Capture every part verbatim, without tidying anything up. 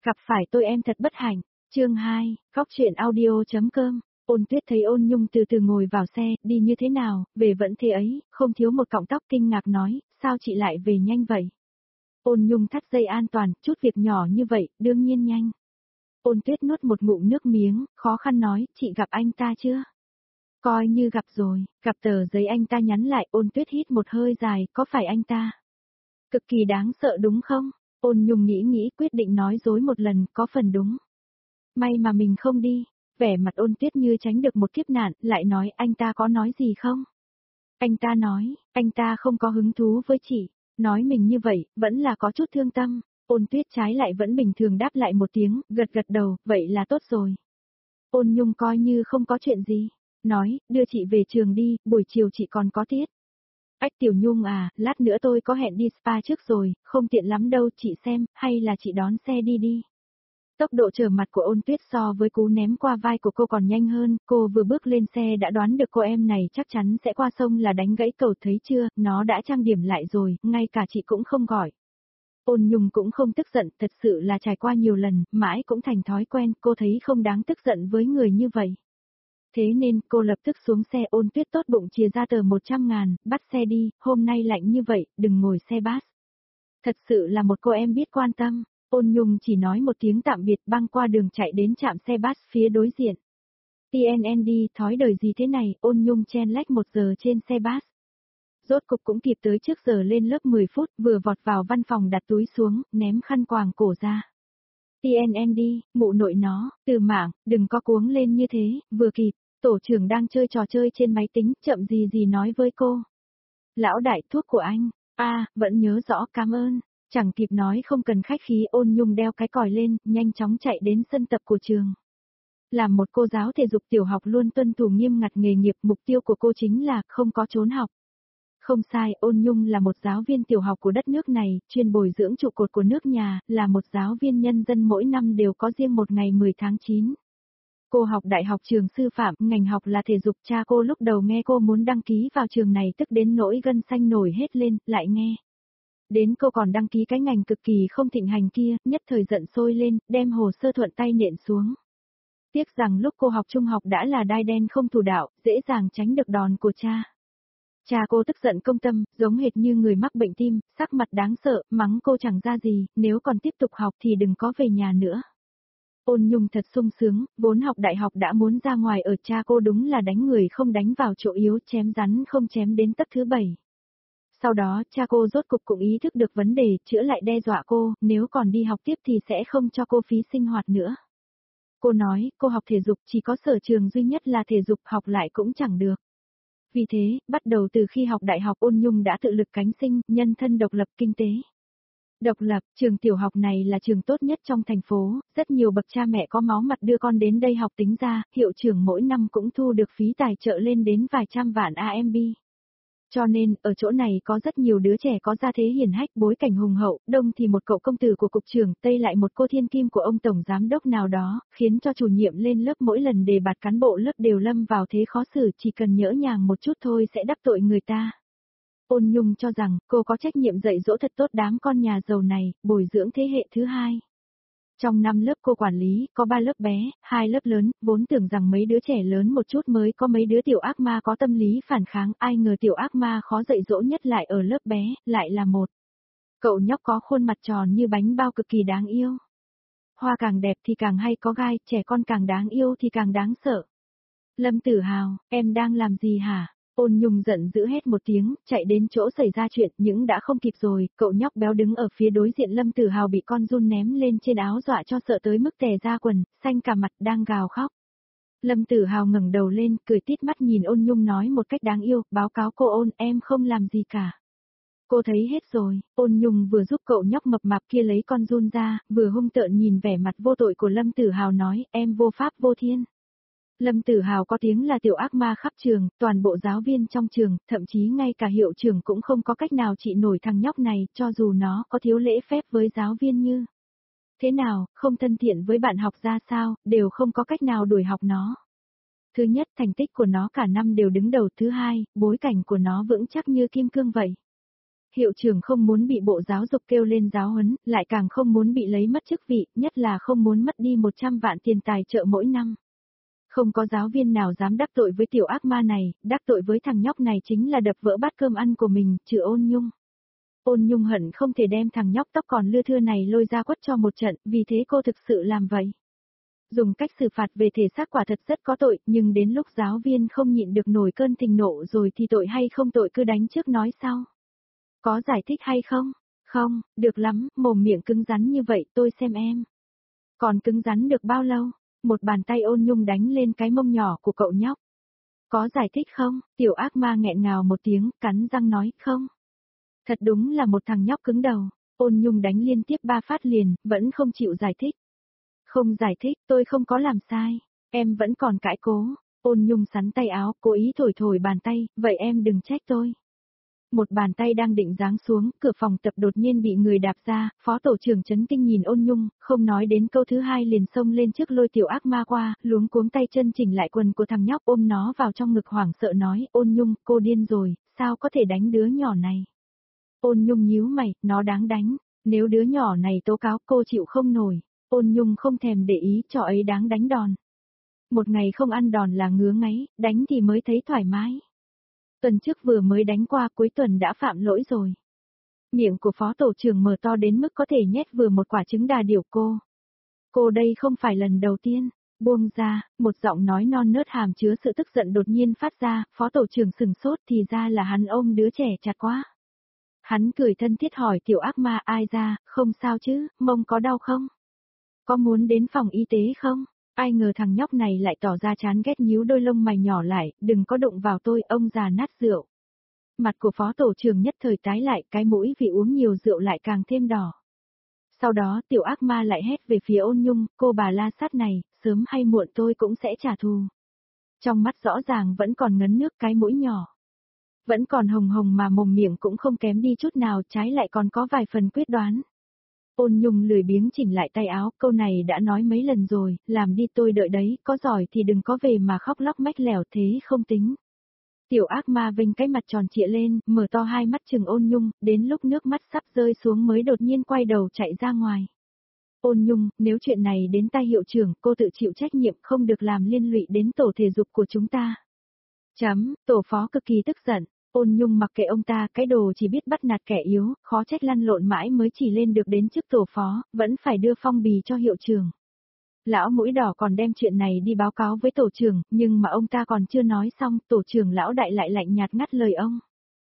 Gặp phải tôi em thật bất hạnh. Chương hai, Góc truyện audio chấm com. Ôn Tuyết thấy Ôn Nhung từ từ ngồi vào xe, đi như thế nào, về vẫn thế ấy, không thiếu một cọng tóc, kinh ngạc nói, sao chị lại về nhanh vậy? Ôn Nhung thắt dây an toàn, chút việc nhỏ như vậy, đương nhiên nhanh. Ôn Tuyết nuốt một ngụm nước miếng, khó khăn nói, chị gặp anh ta chưa? Coi như gặp rồi, gặp tờ giấy anh ta nhắn lại. Ôn Tuyết hít một hơi dài, có phải anh ta? Cực kỳ đáng sợ đúng không? Ôn Nhung nghĩ nghĩ quyết định nói dối một lần, có phần đúng. May mà mình không đi. Vẻ mặt Ôn Tuyết như tránh được một kiếp nạn, lại nói anh ta có nói gì không? Anh ta nói, anh ta không có hứng thú với chị. Nói mình như vậy, vẫn là có chút thương tâm. Ôn Tuyết trái lại vẫn bình thường đáp lại một tiếng, gật gật đầu, vậy là tốt rồi. Ôn Nhung coi như không có chuyện gì. Nói, đưa chị về trường đi, buổi chiều chị còn có tiết. Ách Tiểu Nhung à, lát nữa tôi có hẹn đi spa trước rồi, không tiện lắm đâu, chị xem, hay là chị đón xe đi đi. Tốc độ trở mặt của Ôn Tuyết so với cú ném qua vai của cô còn nhanh hơn, cô vừa bước lên xe đã đoán được cô em này chắc chắn sẽ qua sông là đánh gãy cầu, thấy chưa, nó đã trang điểm lại rồi, ngay cả chị cũng không gọi. Ôn Nhung cũng không tức giận, thật sự là trải qua nhiều lần, mãi cũng thành thói quen, cô thấy không đáng tức giận với người như vậy. Thế nên cô lập tức xuống xe. Ôn Tuyết tốt bụng chia ra tờ một trăm ngàn, bắt xe đi, hôm nay lạnh như vậy, đừng ngồi xe bus. Thật sự là một cô em biết quan tâm. Ôn Nhung chỉ nói một tiếng tạm biệt, băng qua đường chạy đến trạm xe bus phía đối diện. tê en en đê, thói đời gì thế này, Ôn Nhung chen lách một giờ trên xe bus. Rốt cục cũng kịp tới trước giờ lên lớp mười phút, vừa vọt vào văn phòng đặt túi xuống, ném khăn quàng cổ ra. tê en en đê, mụ nội nó, Từ Mảng, đừng có cuống lên như thế, vừa kịp. Tổ trưởng đang chơi trò chơi trên máy tính, chậm gì gì nói với cô. Lão đại, thuốc của anh. A, à, vẫn nhớ rõ, cảm ơn. Chẳng kịp nói không cần khách khí, Ôn Nhung đeo cái còi lên, nhanh chóng chạy đến sân tập của trường. Làm một cô giáo thể dục tiểu học luôn tuân thủ nghiêm ngặt nghề nghiệp, mục tiêu của cô chính là không có trốn học. Không sai, Ôn Nhung là một giáo viên tiểu học của đất nước này, chuyên bồi dưỡng trụ cột của nước nhà, là một giáo viên nhân dân mỗi năm đều có riêng một ngày mười tháng chín. Cô học đại học trường sư phạm, ngành học là thể dục. Cha cô lúc đầu nghe cô muốn đăng ký vào trường này tức đến nỗi gân xanh nổi hết lên, lại nghe. Đến cô còn đăng ký cái ngành cực kỳ không thịnh hành kia, nhất thời giận sôi lên, đem hồ sơ thuận tay nện xuống. Tiếc rằng lúc cô học trung học đã là đai đen không thủ đạo, dễ dàng tránh được đòn của cha. Cha cô tức giận công tâm, giống hệt như người mắc bệnh tim, sắc mặt đáng sợ, mắng cô chẳng ra gì, nếu còn tiếp tục học thì đừng có về nhà nữa. Ôn Nhung thật sung sướng, vốn học đại học đã muốn ra ngoài ở, cha cô đúng là đánh người không đánh vào chỗ yếu, chém rắn không chém đến tấc thứ bảy. Sau đó, cha cô rốt cục cũng ý thức được vấn đề, chữa lại đe dọa cô, nếu còn đi học tiếp thì sẽ không cho cô phí sinh hoạt nữa. Cô nói, cô học thể dục chỉ có sở trường duy nhất là thể dục, học lại cũng chẳng được. Vì thế, bắt đầu từ khi học đại học, Ôn Nhung đã tự lực cánh sinh, nhân thân độc lập kinh tế. Độc lập, trường tiểu học này là trường tốt nhất trong thành phố, rất nhiều bậc cha mẹ có máu mặt đưa con đến đây học, tính ra, hiệu trưởng mỗi năm cũng thu được phí tài trợ lên đến vài trăm vạn a em bê. Cho nên, ở chỗ này có rất nhiều đứa trẻ có gia thế hiển hách, bối cảnh hùng hậu, đông thì một cậu công tử của cục trưởng, tây lại một cô thiên kim của ông tổng giám đốc nào đó, khiến cho chủ nhiệm lên lớp mỗi lần đề bạt cán bộ lớp đều lâm vào thế khó xử, chỉ cần nhỡ nhàng một chút thôi sẽ đắc tội người ta. Ôn Nhung cho rằng, cô có trách nhiệm dạy dỗ thật tốt đám con nhà giàu này, bồi dưỡng thế hệ thứ hai. Trong năm lớp cô quản lý, có ba lớp bé, hai lớp lớn, vốn tưởng rằng mấy đứa trẻ lớn một chút mới có mấy đứa tiểu ác ma có tâm lý phản kháng, ai ngờ tiểu ác ma khó dạy dỗ nhất lại ở lớp bé, lại là một cậu nhóc có khuôn mặt tròn như bánh bao cực kỳ đáng yêu. Hoa càng đẹp thì càng hay có gai, trẻ con càng đáng yêu thì càng đáng sợ. Lâm Tử Hào, em đang làm gì hả? Ôn Nhung giận dữ hét một tiếng, chạy đến chỗ xảy ra chuyện, nhưng đã không kịp rồi, cậu nhóc béo đứng ở phía đối diện Lâm Tử Hào bị con giun ném lên trên áo dọa cho sợ tới mức tè ra quần, xanh cả mặt, đang gào khóc. Lâm Tử Hào ngẩng đầu lên, cười tít mắt nhìn Ôn Nhung nói một cách đáng yêu, báo cáo cô Ôn, em không làm gì cả. Cô thấy hết rồi. Ôn Nhung vừa giúp cậu nhóc mập mạp kia lấy con giun ra, vừa hung tợn nhìn vẻ mặt vô tội của Lâm Tử Hào nói, em vô pháp vô thiên. Lâm Tử Hào có tiếng là tiểu ác ma khắp trường, toàn bộ giáo viên trong trường, thậm chí ngay cả hiệu trưởng cũng không có cách nào trị nổi thằng nhóc này, cho dù nó có thiếu lễ phép với giáo viên như thế nào, không thân thiện với bạn học ra sao, đều không có cách nào đuổi học nó. Thứ nhất, thành tích của nó cả năm đều đứng đầu, thứ hai, bối cảnh của nó vững chắc như kim cương vậy. Hiệu trưởng không muốn bị bộ giáo dục kêu lên giáo huấn, lại càng không muốn bị lấy mất chức vị, nhất là không muốn mất đi một trăm vạn tiền tài trợ mỗi năm. Không có giáo viên nào dám đắc tội với tiểu ác ma này, đắc tội với thằng nhóc này chính là đập vỡ bát cơm ăn của mình, trừ Ôn Nhung. Ôn Nhung hận không thể đem thằng nhóc tóc còn lưa thưa này lôi ra quất cho một trận, vì thế cô thực sự làm vậy. Dùng cách xử phạt về thể xác quả thật rất có tội, nhưng đến lúc giáo viên không nhịn được nổi cơn thịnh nộ rồi thì tội hay không tội cứ đánh trước nói sau. Có giải thích hay không? Không, được lắm, mồm miệng cứng rắn như vậy tôi xem em. Còn cứng rắn được bao lâu? Một bàn tay Ôn Nhung đánh lên cái mông nhỏ của cậu nhóc. Có giải thích không? Tiểu ác ma nghẹn ngào một tiếng, cắn răng nói, không. Thật đúng là một thằng nhóc cứng đầu. Ôn Nhung đánh liên tiếp ba phát liền, vẫn không chịu giải thích. Không giải thích, tôi không có làm sai. Em vẫn còn cãi cố. Ôn Nhung sắn tay áo, cố ý thổi thổi bàn tay, vậy em đừng trách tôi. Một bàn tay đang định giáng xuống, cửa phòng tập đột nhiên bị người đạp ra, phó tổ trưởng chấn kinh nhìn Ôn Nhung, không nói đến câu thứ hai liền xông lên trước lôi tiểu ác ma qua, luống cuống tay chân chỉnh lại quần của thằng nhóc ôm nó vào trong ngực hoảng sợ nói, Ôn Nhung, cô điên rồi, sao có thể đánh đứa nhỏ này. Ôn Nhung nhíu mày, nó đáng đánh, nếu đứa nhỏ này tố cáo cô chịu không nổi, Ôn Nhung không thèm để ý cho ấy đáng đánh đòn. Một ngày không ăn đòn là ngứa ngáy, đánh thì mới thấy thoải mái. Tuần trước vừa mới đánh qua, cuối tuần đã phạm lỗi rồi. Miệng của phó tổ trưởng mở to đến mức có thể nhét vừa một quả trứng đà điểu cô. Cô đây không phải lần đầu tiên. Buông ra, một giọng nói non nớt hàm chứa sự tức giận đột nhiên phát ra, phó tổ trưởng sừng sốt thì ra là hắn ôm đứa trẻ chặt quá. Hắn cười thân thiết hỏi tiểu ác ma ai ra, không sao chứ, mông có đau không? Có muốn đến phòng y tế không? Ai ngờ thằng nhóc này lại tỏ ra chán ghét nhíu đôi lông mày nhỏ lại, đừng có đụng vào tôi, ông già nát rượu. Mặt của phó tổ trưởng nhất thời tái lại, cái mũi vì uống nhiều rượu lại càng thêm đỏ. Sau đó tiểu ác ma lại hét về phía Ôn Nhung, cô bà la sát này, sớm hay muộn tôi cũng sẽ trả thù. Trong mắt rõ ràng vẫn còn ngấn nước cái mũi nhỏ. Vẫn còn hồng hồng mà mồm miệng cũng không kém đi chút nào, trái lại còn có vài phần quyết đoán. Ôn Nhung lười biếng chỉnh lại tay áo, câu này đã nói mấy lần rồi, làm đi tôi đợi đấy, có giỏi thì đừng có về mà khóc lóc mách lẻo thế không tính. Tiểu ác ma vênh cái mặt tròn trịa lên, mở to hai mắt chừng Ôn Nhung, đến lúc nước mắt sắp rơi xuống mới đột nhiên quay đầu chạy ra ngoài. Ôn Nhung, nếu chuyện này đến tay hiệu trưởng, cô tự chịu trách nhiệm không được làm liên lụy đến tổ thể dục của chúng ta. Chấm, tổ phó cực kỳ tức giận. Ôn Nhung mặc kệ ông ta, cái đồ chỉ biết bắt nạt kẻ yếu, khó trách lăn lộn mãi mới chỉ lên được đến chức tổ phó, vẫn phải đưa phong bì cho hiệu trưởng. Lão mũi đỏ còn đem chuyện này đi báo cáo với tổ trưởng, nhưng mà ông ta còn chưa nói xong, tổ trưởng lão đại lại lạnh nhạt ngắt lời ông.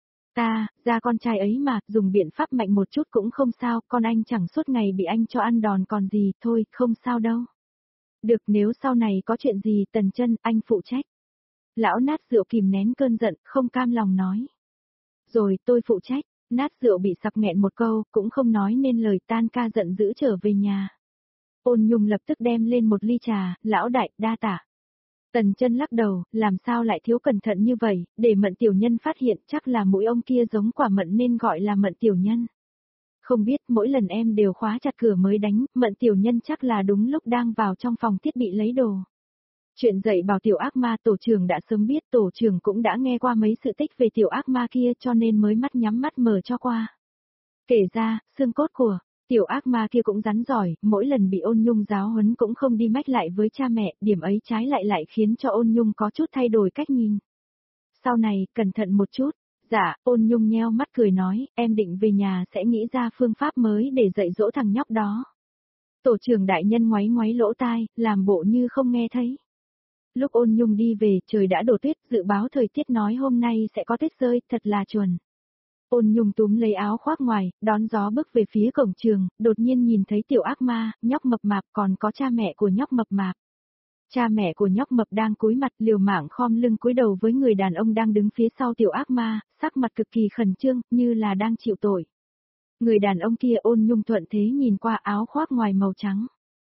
Ta, ra con trai ấy mà, dùng biện pháp mạnh một chút cũng không sao, con anh chẳng suốt ngày bị anh cho ăn đòn còn gì, thôi, không sao đâu. Được, nếu sau này có chuyện gì, Tần Chân, anh phụ trách. Lão nát rượu kìm nén cơn giận, không cam lòng nói. Rồi, tôi phụ trách, nát rượu bị sặc nghẹn một câu, cũng không nói nên lời tan ca giận dữ trở về nhà. Ôn Nhung lập tức đem lên một ly trà, lão đại, đa tạ. Tần Chân lắc đầu, làm sao lại thiếu cẩn thận như vậy, để Mận tiểu nhân phát hiện chắc là mũi ông kia giống quả mận nên gọi là Mận tiểu nhân. Không biết mỗi lần em đều khóa chặt cửa mới đánh, Mận tiểu nhân chắc là đúng lúc đang vào trong phòng thiết bị lấy đồ. Chuyện dạy bảo tiểu ác ma tổ trưởng đã sớm biết, tổ trưởng cũng đã nghe qua mấy sự tích về tiểu ác ma kia cho nên mới mắt nhắm mắt mở cho qua. Kể ra, xương cốt của tiểu ác ma kia cũng rắn giỏi, mỗi lần bị Ôn Nhung giáo huấn cũng không đi mách lại với cha mẹ, điểm ấy trái lại lại khiến cho Ôn Nhung có chút thay đổi cách nhìn. Sau này, cẩn thận một chút. Dạ, Ôn Nhung nheo mắt cười nói, em định về nhà sẽ nghĩ ra phương pháp mới để dạy dỗ thằng nhóc đó. Tổ trưởng đại nhân ngoáy ngoáy lỗ tai, làm bộ như không nghe thấy. Lúc Ôn Nhung đi về, trời đã đổ tuyết, dự báo thời tiết nói hôm nay sẽ có tuyết rơi, thật là chuẩn. Ôn Nhung túm lấy áo khoác ngoài, đón gió bước về phía cổng trường, đột nhiên nhìn thấy tiểu ác ma, nhóc mập mạp còn có cha mẹ của nhóc mập mạp. Cha mẹ của nhóc mập đang cúi mặt liều mạng khom lưng cúi đầu với người đàn ông đang đứng phía sau tiểu ác ma, sắc mặt cực kỳ khẩn trương, như là đang chịu tội. Người đàn ông kia Ôn Nhung thuận thế nhìn qua áo khoác ngoài màu trắng.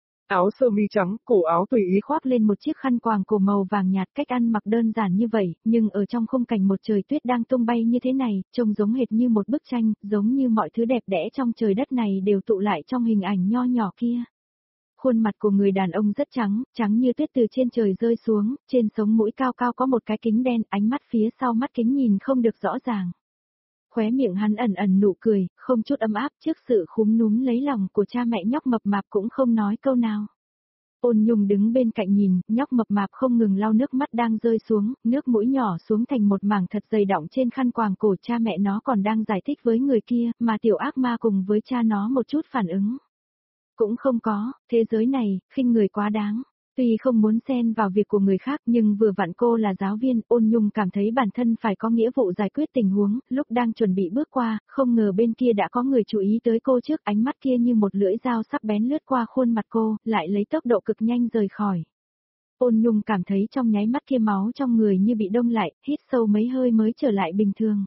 Áo sơ mi trắng, cổ áo tùy ý khoác lên một chiếc khăn quàng cổ màu vàng nhạt, cách ăn mặc đơn giản như vậy, nhưng ở trong khung cảnh một trời tuyết đang tung bay như thế này, trông giống hệt như một bức tranh, giống như mọi thứ đẹp đẽ trong trời đất này đều tụ lại trong hình ảnh nho nhỏ kia. Khuôn mặt của người đàn ông rất trắng, trắng như tuyết từ trên trời rơi xuống, trên sống mũi cao cao có một cái kính đen, ánh mắt phía sau mắt kính nhìn không được rõ ràng. Khóe miệng hắn ẩn ẩn nụ cười, không chút ấm áp trước sự khúm núm lấy lòng của cha mẹ nhóc mập mạp cũng không nói câu nào. Ôn Nhung đứng bên cạnh nhìn, nhóc mập mạp không ngừng lau nước mắt đang rơi xuống, nước mũi nhỏ xuống thành một mảng thật dày đọng trên khăn quàng cổ, cha mẹ nó còn đang giải thích với người kia, mà tiểu ác ma cùng với cha nó một chút phản ứng cũng không có, thế giới này, khinh người quá đáng. Tuy không muốn xen vào việc của người khác nhưng vừa vặn cô là giáo viên, Ôn Nhung cảm thấy bản thân phải có nghĩa vụ giải quyết tình huống, lúc đang chuẩn bị bước qua, không ngờ bên kia đã có người chú ý tới cô trước, ánh mắt kia như một lưỡi dao sắc bén lướt qua khuôn mặt cô, lại lấy tốc độ cực nhanh rời khỏi. Ôn Nhung cảm thấy trong nháy mắt kia máu trong người như bị đông lại, hít sâu mấy hơi mới trở lại bình thường.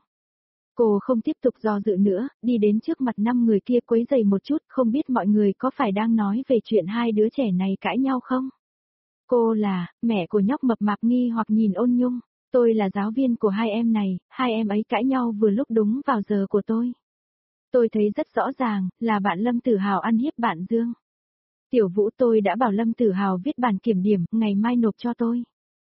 Cô không tiếp tục do dự nữa, đi đến trước mặt năm người kia quấy giày một chút, không biết mọi người có phải đang nói về chuyện hai đứa trẻ này cãi nhau không? Cô là, mẹ của nhóc mập mạp nghi hoặc nhìn Ôn Nhung, tôi là giáo viên của hai em này, hai em ấy cãi nhau vừa lúc đúng vào giờ của tôi. Tôi thấy rất rõ ràng, là bạn Lâm Tử Hào ăn hiếp bạn Dương. Tiểu Vũ tôi đã bảo Lâm Tử Hào viết bản kiểm điểm, ngày mai nộp cho tôi.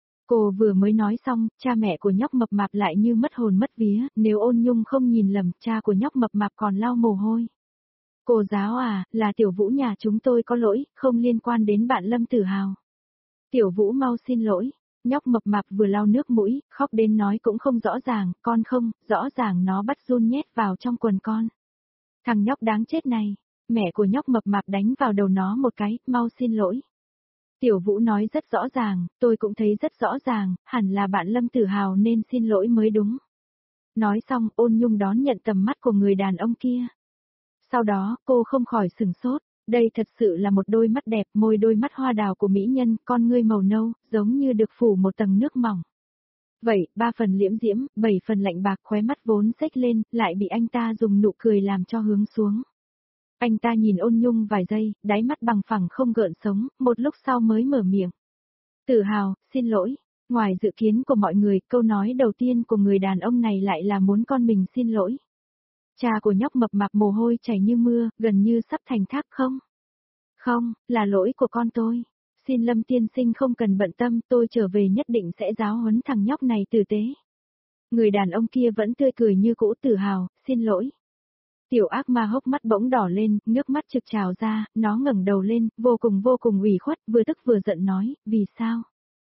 Cô vừa mới nói xong, cha mẹ của nhóc mập mạp lại như mất hồn mất vía, nếu Ôn Nhung không nhìn lầm, cha của nhóc mập mạp còn lau mồ hôi. Cô giáo à, là Tiểu Vũ nhà chúng tôi có lỗi, không liên quan đến bạn Lâm Tử Hào. Tiểu Vũ mau xin lỗi, nhóc mập mạp vừa lau nước mũi, khóc đến nói cũng không rõ ràng, con không, rõ ràng nó bắt run nhét vào trong quần con. Thằng nhóc đáng chết này, mẹ của nhóc mập mạp đánh vào đầu nó một cái, mau xin lỗi. Tiểu Vũ nói rất rõ ràng, tôi cũng thấy rất rõ ràng, hẳn là bạn Lâm Tử Hào nên xin lỗi mới đúng. Nói xong, Ôn Nhung đón nhận tầm mắt của người đàn ông kia. Sau đó, cô không khỏi sửng sốt. Đây thật sự là một đôi mắt đẹp, môi đôi mắt hoa đào của mỹ nhân, con ngươi màu nâu, giống như được phủ một tầng nước mỏng. Vậy, ba phần liễm diễm, bảy phần lạnh bạc, khóe mắt vốn xếch lên, lại bị anh ta dùng nụ cười làm cho hướng xuống. Anh ta nhìn Ôn Nhung vài giây, đáy mắt bằng phẳng không gợn sống, một lúc sau mới mở miệng. Tử Hào, xin lỗi. Ngoài dự kiến của mọi người, câu nói đầu tiên của người đàn ông này lại là muốn con mình xin lỗi. Cha của nhóc mập mạp mồ hôi chảy như mưa, gần như sắp thành thác không? Không, là lỗi của con tôi. Xin Lâm tiên sinh không cần bận tâm, tôi trở về nhất định sẽ giáo huấn thằng nhóc này tử tế. Người đàn ông kia vẫn tươi cười như cũ. Tử Hào, xin lỗi. Tiểu ác ma hốc mắt bỗng đỏ lên, nước mắt trực trào ra, nó ngẩng đầu lên, vô cùng vô cùng ủy khuất, vừa tức vừa giận nói, vì sao?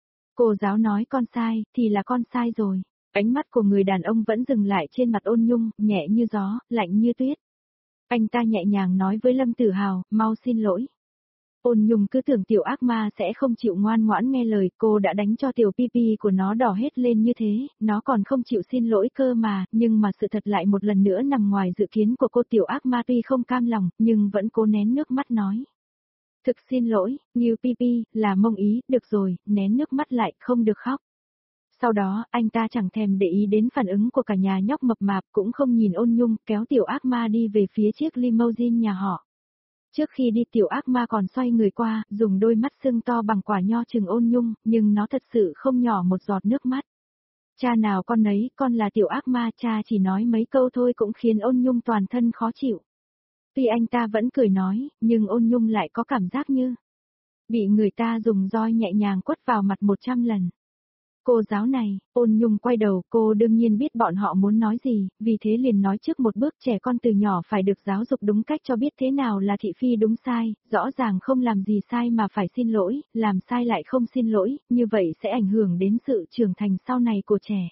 Cô giáo nói con sai, thì là con sai rồi. Ánh mắt của người đàn ông vẫn dừng lại trên mặt Ôn Nhung, nhẹ như gió, lạnh như tuyết. Anh ta nhẹ nhàng nói với Lâm Tử Hào, mau xin lỗi. Ôn Nhung cứ tưởng tiểu ác ma sẽ không chịu ngoan ngoãn nghe lời, cô đã đánh cho tiểu pipi của nó đỏ hết lên như thế, nó còn không chịu xin lỗi cơ mà, nhưng mà sự thật lại một lần nữa nằm ngoài dự kiến của cô. Tiểu ác ma tuy không cam lòng, nhưng vẫn cố nén nước mắt nói. Thực xin lỗi, như pipi, là mông ý, được rồi, nén nước mắt lại, không được khóc. Sau đó, anh ta chẳng thèm để ý đến phản ứng của cả nhà nhóc mập mạp, cũng không nhìn Ôn Nhung, kéo tiểu ác ma đi về phía chiếc limousine nhà họ. Trước khi đi tiểu ác ma còn xoay người qua, dùng đôi mắt sưng to bằng quả nho chừng Ôn Nhung, nhưng nó thật sự không nhỏ một giọt nước mắt. Cha nào con nấy, con là tiểu ác ma, cha chỉ nói mấy câu thôi cũng khiến Ôn Nhung toàn thân khó chịu. Tuy anh ta vẫn cười nói, nhưng Ôn Nhung lại có cảm giác như bị người ta dùng roi nhẹ nhàng quất vào mặt một trăm lần. Cô giáo này, Ôn Nhung quay đầu, cô đương nhiên biết bọn họ muốn nói gì, vì thế liền nói trước một bước, trẻ con từ nhỏ phải được giáo dục đúng cách cho biết thế nào là thị phi đúng sai, rõ ràng không làm gì sai mà phải xin lỗi, làm sai lại không xin lỗi, như vậy sẽ ảnh hưởng đến sự trưởng thành sau này của trẻ.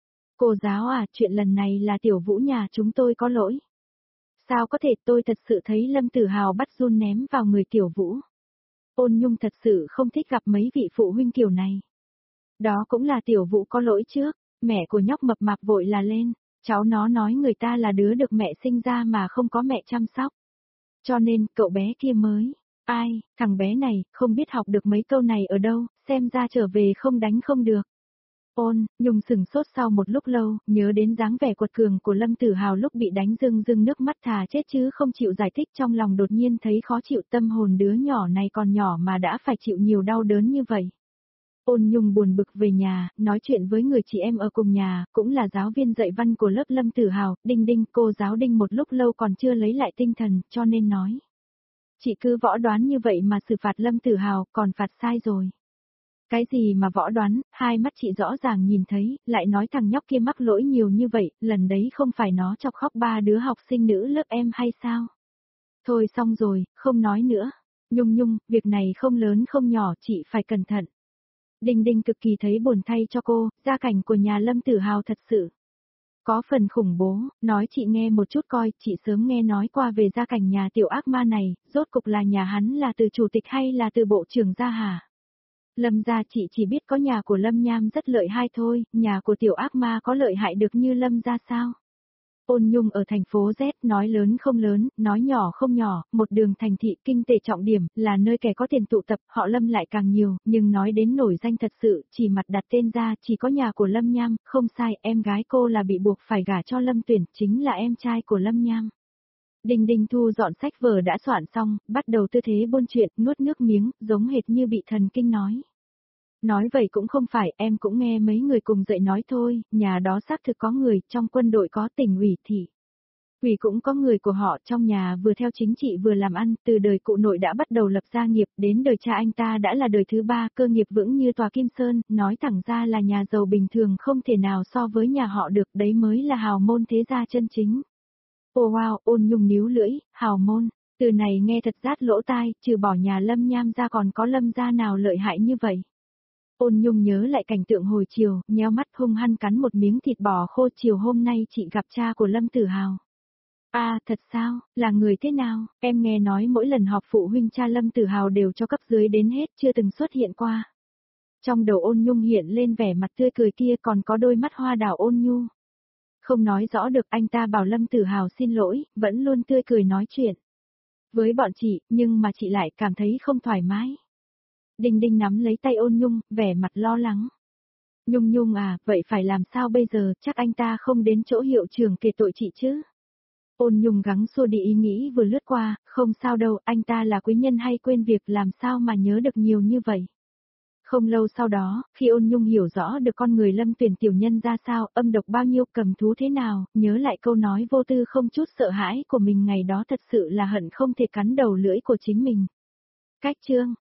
Cô giáo à, chuyện lần này là Tiểu Vũ nhà chúng tôi có lỗi. Sao có thể, tôi thật sự thấy Lâm Tử Hào bắt run ném vào người Tiểu Vũ. Ôn Nhung thật sự không thích gặp mấy vị phụ huynh kiểu này. Đó cũng là Tiểu Vũ có lỗi trước, mẹ của nhóc mập mạp vội là lên, cháu nó nói người ta là đứa được mẹ sinh ra mà không có mẹ chăm sóc. Cho nên, cậu bé kia mới, ai, thằng bé này, không biết học được mấy câu này ở đâu, xem ra trở về không đánh không được. Ôn, Nhung sừng sốt sau một lúc lâu, nhớ đến dáng vẻ quật cường của Lâm Tử Hào lúc bị đánh rưng rưng nước mắt thà chết chứ không chịu giải thích, trong lòng đột nhiên thấy khó chịu, tâm hồn đứa nhỏ này còn nhỏ mà đã phải chịu nhiều đau đớn như vậy. Ôn Nhung buồn bực về nhà, nói chuyện với người chị em ở cùng nhà, cũng là giáo viên dạy văn của lớp Lâm Tử Hào, Đinh Đinh, cô giáo Đinh một lúc lâu còn chưa lấy lại tinh thần, cho nên nói. Chị cứ võ đoán như vậy mà xử phạt Lâm Tử Hào, còn phạt sai rồi. Cái gì mà võ đoán, hai mắt chị rõ ràng nhìn thấy, lại nói thằng nhóc kia mắc lỗi nhiều như vậy, lần đấy không phải nó chọc khóc ba đứa học sinh nữ lớp em hay sao? Thôi xong rồi, không nói nữa. Nhung Nhung, việc này không lớn không nhỏ, chị phải cẩn thận. Đinh Đinh cực kỳ thấy buồn thay cho cô, gia cảnh của nhà Lâm Tử Hào thật sự có phần khủng bố, nói chị nghe một chút coi, chị sớm nghe nói qua về gia cảnh nhà tiểu ác ma này, rốt cục là nhà hắn là từ chủ tịch hay là từ bộ trưởng gia hả? Lâm gia chị chỉ biết có nhà của Lâm Nham rất lợi hại thôi, nhà của tiểu ác ma có lợi hại được như Lâm gia sao? Ôn Nhung ở thành phố Z nói lớn không lớn, nói nhỏ không nhỏ, một đường thành thị kinh tế trọng điểm, là nơi kẻ có tiền tụ tập, họ Lâm lại càng nhiều, nhưng nói đến nổi danh thật sự, chỉ mặt đặt tên ra, chỉ có nhà của Lâm Nham, không sai, em gái cô là bị buộc phải gả cho Lâm Tuyển, chính là em trai của Lâm Nham. Đinh Đinh thu dọn sách vở đã soạn xong, bắt đầu tư thế buôn chuyện, nuốt nước miếng, giống hệt như bị thần kinh nói. Nói vậy cũng không phải, em cũng nghe mấy người cùng dậy nói thôi, nhà đó xác thực có người, trong quân đội có tỉnh ủy thị. Ủy cũng có người của họ trong nhà vừa theo chính trị vừa làm ăn, từ đời cụ nội đã bắt đầu lập gia nghiệp, đến đời cha anh ta đã là đời thứ ba, cơ nghiệp vững như tòa Kim Sơn, nói thẳng ra là nhà giàu bình thường không thể nào so với nhà họ được, đấy mới là hào môn thế gia chân chính. Ồ wow, Ôn Nhung níu lưỡi, hào môn, từ này nghe thật rát lỗ tai, trừ bỏ nhà Lâm Nham ra còn có Lâm gia nào lợi hại như vậy. Ôn Nhung nhớ lại cảnh tượng hồi chiều, nheo mắt hung hăng cắn một miếng thịt bò khô, chiều hôm nay chị gặp cha của Lâm Tử Hào. À, thật sao, là người thế nào, em nghe nói mỗi lần họp phụ huynh cha Lâm Tử Hào đều cho cấp dưới đến hết, chưa từng xuất hiện qua. Trong đầu Ôn Nhung hiện lên vẻ mặt tươi cười kia, còn có đôi mắt hoa đào ôn nhu. Không nói rõ được, anh ta bảo Lâm Tử Hào xin lỗi, vẫn luôn tươi cười nói chuyện với bọn chị, nhưng mà chị lại cảm thấy không thoải mái. Đinh Đinh nắm lấy tay Ôn Nhung, vẻ mặt lo lắng. Nhung Nhung à, vậy phải làm sao bây giờ, chắc anh ta không đến chỗ hiệu trưởng kể tội chị chứ? Ôn Nhung gắng xua đi ý nghĩ vừa lướt qua, không sao đâu, anh ta là quý nhân hay quên việc, làm sao mà nhớ được nhiều như vậy. Không lâu sau đó, khi Ôn Nhung hiểu rõ được con người Lâm Tuyển tiểu nhân ra sao, âm độc bao nhiêu, cầm thú thế nào, nhớ lại câu nói vô tư không chút sợ hãi của mình ngày đó, thật sự là hận không thể cắn đầu lưỡi của chính mình. Cách chương